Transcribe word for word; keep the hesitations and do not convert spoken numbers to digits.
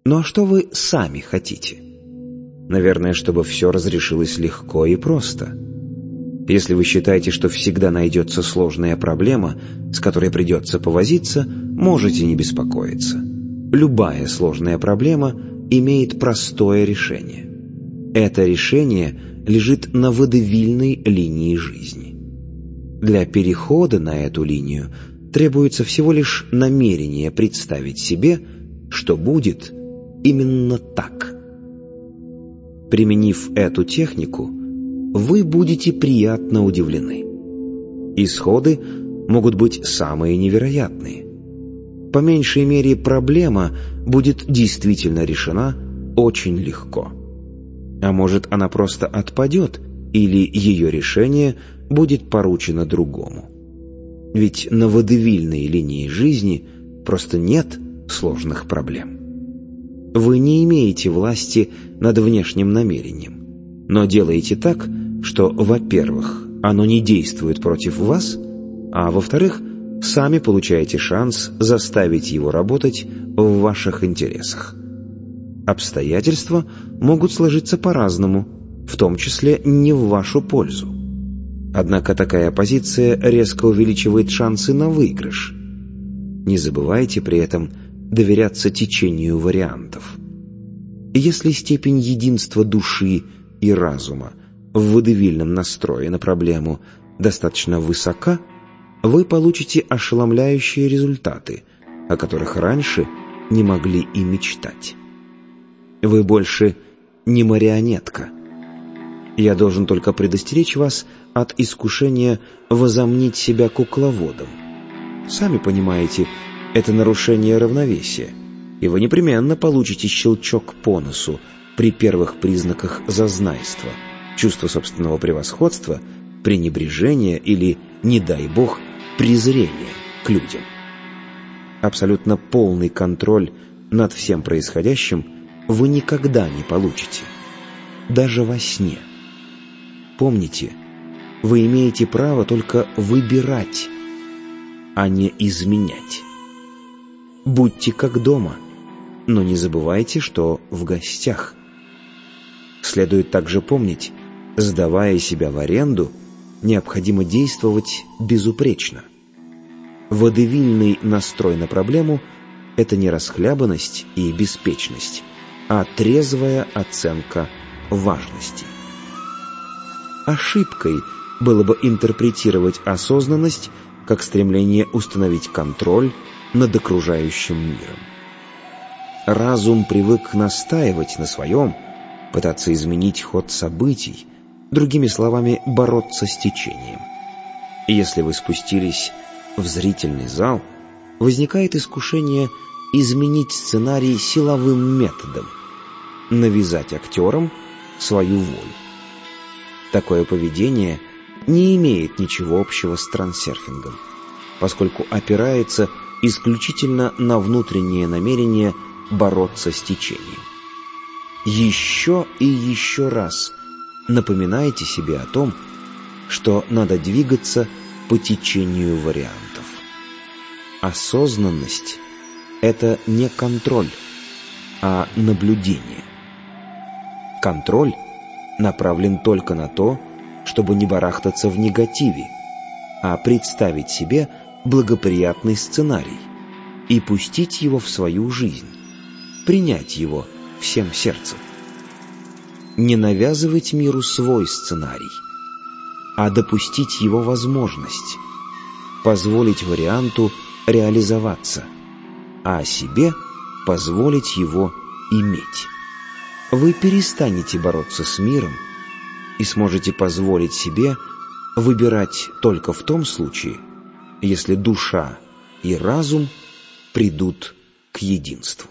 Ну а что вы сами хотите? Наверное, чтобы все разрешилось легко и просто. Если вы считаете, что всегда найдется сложная проблема, с которой придется повозиться, можете не беспокоиться. Любая сложная проблема имеет простое решение. Это решение лежит на водевильной линии жизни. Для перехода на эту линию требуется всего лишь намерение представить себе, что будет именно так. Применив эту технику, вы будете приятно удивлены. Исходы могут быть самые невероятные. По меньшей мере, проблема будет действительно решена очень легко. А может, она просто отпадет, или ее решение будет поручено другому. Ведь на водевильной линии жизни просто нет сложных проблем. Вы не имеете власти над внешним намерением, но делаете так, что, во-первых, оно не действует против вас, а во-вторых, сами получаете шанс заставить его работать в ваших интересах. Обстоятельства могут сложиться по-разному, в том числе не в вашу пользу. Однако такая позиция резко увеличивает шансы на выигрыш. Не забывайте при этом доверяться течению вариантов. Если степень единства души и разума в водевильном настрое на проблему достаточно высока, вы получите ошеломляющие результаты, о которых раньше не могли и мечтать. Вы больше не марионетка. Я должен только предостеречь вас от искушения возомнить себя кукловодом. Сами понимаете, это нарушение равновесия, и вы непременно получите щелчок по носу при первых признаках зазнайства, чувства собственного превосходства, пренебрежения или, не дай бог, презрения к людям. Абсолютно полный контроль над всем происходящим вы никогда не получите, даже во сне. Помните, вы имеете право только выбирать, а не изменять. Будьте как дома, но не забывайте, что в гостях. Следует также помнить, сдавая себя в аренду, необходимо действовать безупречно. Водевильный настрой на проблему – это не расхлябанность и беспечность, а трезвая оценка важности. Ошибкой было бы интерпретировать осознанность как стремление установить контроль над окружающим миром. Разум привык настаивать на своем, пытаться изменить ход событий, другими словами, бороться с течением. И если вы спустились в зрительный зал, возникает искушение изменить сценарий силовым методом, навязать актерам свою волю. Такое поведение не имеет ничего общего с трансерфингом, поскольку опирается исключительно на внутреннее намерение бороться с течением. Еще и еще раз напоминайте себе о том, что надо двигаться по течению вариантов. Осознанность – это не контроль, а наблюдение. Контроль направлен только на то, чтобы не барахтаться в негативе, а представить себе благоприятный сценарий и пустить его в свою жизнь, принять его всем сердцем. Не навязывать миру свой сценарий, а допустить его возможность, позволить варианту реализоваться, а себе позволить его иметь. Вы перестанете бороться с миром и сможете позволить себе выбирать только в том случае, если душа и разум придут к единству.